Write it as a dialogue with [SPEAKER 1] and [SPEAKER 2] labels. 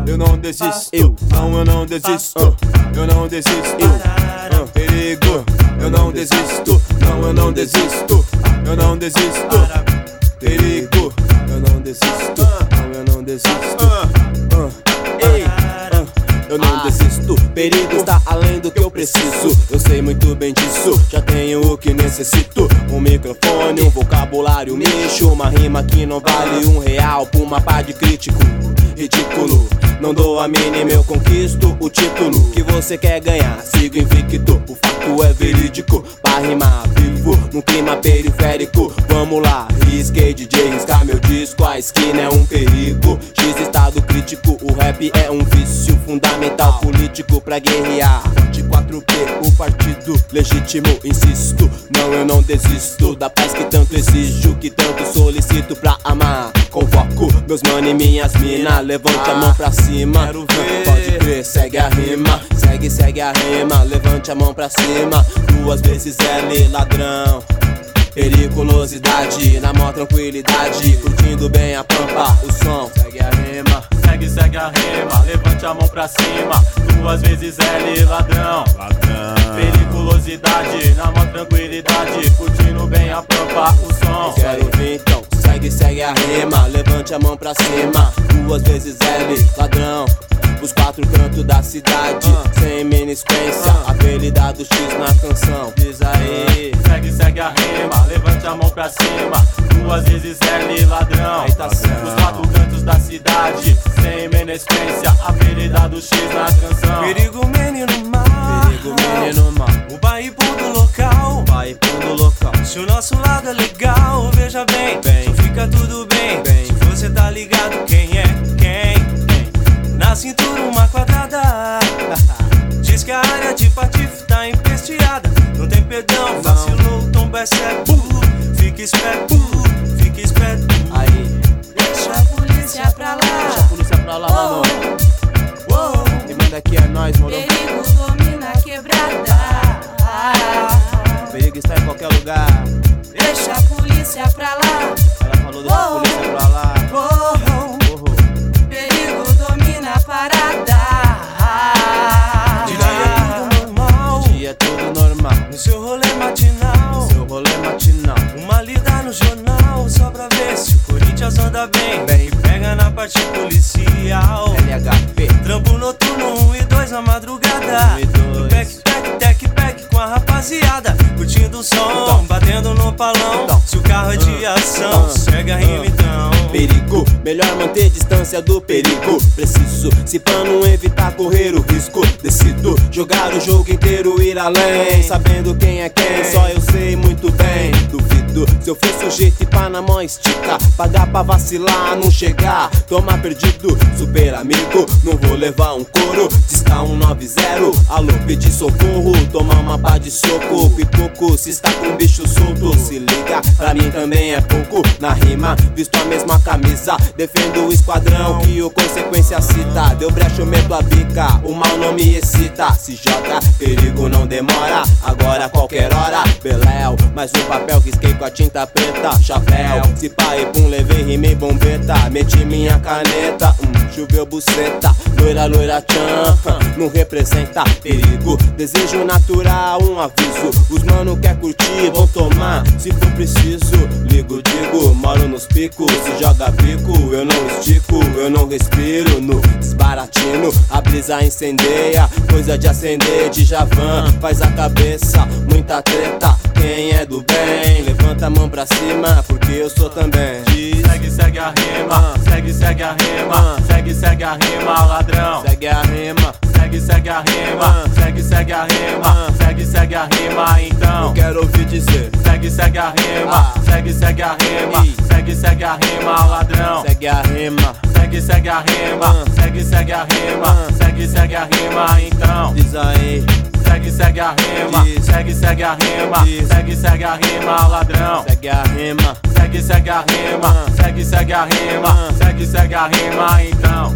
[SPEAKER 1] eu não desisto. Não, eu não desisto. Eu não desisto. Perigo, eu não desisto. Não, eu não desisto. Eu não desisto. Perigo, eu não desisto. Não, eu não desisto. Eu não desisto, perigo está além do que eu preciso. Eu sei muito bem disso, já tenho o que necessito. Um microfone, um vocabulário mixo, uma rima que não vale R$1 por uma pá de crítico. Ridículo, não dou a mínima, eu conquisto o título que você quer ganhar. Sigo invicto, o fato é verídico. Pra rimar vivo, num clima periférico. Vamos lá, risquei DJ, riscar meu disco. A esquina é um perigo, X estado crítico. O rap é um vício fundamental político pra guerrear. De 4P, o partido legítimo, insisto. Não, eu não desisto da paz que tanto exijo, que tanto solicito pra amar. Convoco meus mano e minhas mina, levante a mão pra cima. Quero ver. Pode crer, segue a rima, segue a rima. Levante a mão pra cima, 2 vezes L, ladrão. Periculosidade, na maior tranquilidade, curtindo bem a pampa, o som. Segue a rima, segue a rima. Levante a mão pra cima, 2 vezes L, ladrão. Periculosidade, na maior tranquilidade, curtindo bem a pampa, o som. Quero vir então, segue a rima. Levante a mão pra cima, 2 vezes L, ladrão. Os 4 cantos da cidade, sem menisquência, apelidado X na canção. Diz aí, segue a rima. Levante a mão pra cima, 2 vezes L, ladrão. Aí tá certo. Os 4 cantos da cidade, sem menisquência, apelidado X na canção.
[SPEAKER 2] Perigo, menino mal.
[SPEAKER 1] Perigo, menino mal.
[SPEAKER 2] O bairro do local,
[SPEAKER 1] Se
[SPEAKER 2] o nosso lado é legal, veja bem, só fica tudo bem. Se você tá ligado quem é quem. Na cintura uma quadrada. Diz que a área de patife tá empesteada. Não tem perdão, vacilou, o tombo é certo. Fica esperto,
[SPEAKER 1] Aí,
[SPEAKER 2] deixa a polícia pra lá,
[SPEAKER 1] mano. E manda aqui é nóis, moro.
[SPEAKER 2] Perigo domina a quebrada.
[SPEAKER 1] Perigo está em qualquer lugar.
[SPEAKER 2] Deixa a polícia pra lá.
[SPEAKER 1] Ela falou deixa a polícia pra lá.
[SPEAKER 2] Perigo domina a parada.
[SPEAKER 1] Dia é tudo normal.
[SPEAKER 2] No seu rolê matinal, uma lida no jornal, só pra ver se o Corinthians anda bem. E pega na parte policial.
[SPEAKER 1] LHP.
[SPEAKER 2] Trampo noturno 1 e 2 na madrugada.
[SPEAKER 1] 1 e 2.
[SPEAKER 2] Tec, com a rapaziada, curtindo o som, batendo no palão. Se o carro é de ação, segue a rima então.
[SPEAKER 1] Perigo, melhor manter distância do perigo. Preciso, se pra não evitar correr o risco. Decido jogar o jogo inteiro, ir além. Sabendo quem é quem, só eu sei muito bem. Duvido, se eu for sujeito e pá na mão estica. Pagar pra vacilar, não chegar. Toma perdido, super amigo. Não vou levar um couro, está 190. Alô, pedir socorro, tomar uma pá de soco. Pipoco, se está com bicho solto, se liga, pra mim também é pouco. Na rima, visto a mesma camisa, defendo o esquadrão que o consequência cita. Deu brecha, eu meto a bica, o mal não me excita. Se joga, perigo não demora, agora qualquer hora. Beléu, mais um papel, risquei com a tinta preta. Chapéu, se pá e pum, levei, rimei bombeta. Meti minha caneta, choveu buceta. Loira tchan, não representa perigo. Desejo natural, um aviso. Os mano quer curtir, vão tomar se for preciso. Ligo, digo, moro nos picos. Se joga bico, eu não estico. Eu não respiro no desbaratino. A brisa incendeia, coisa de acender. De Javan, faz a cabeça, muita treta. Quem é do bem, levanta a mão pra cima, porque eu sou também.
[SPEAKER 2] Segue a rima, segue a rima, segue a rima, ladrão.
[SPEAKER 1] Segue a rima,
[SPEAKER 2] segue a rima, segue a rima, segue a rima, então.
[SPEAKER 1] eu quero ouvir dizer.
[SPEAKER 2] Segue a rima, segue a rima, segue a rima, ladrão.
[SPEAKER 1] Segue a rima,
[SPEAKER 2] segue a rima, segue a rima, segue a rima, então.
[SPEAKER 1] diz aí.
[SPEAKER 2] Segue a rima, segue a rima, segue a rima, ladrão.
[SPEAKER 1] Segue a rima,
[SPEAKER 2] Segue a rima, segue a rima, segue a rima, então.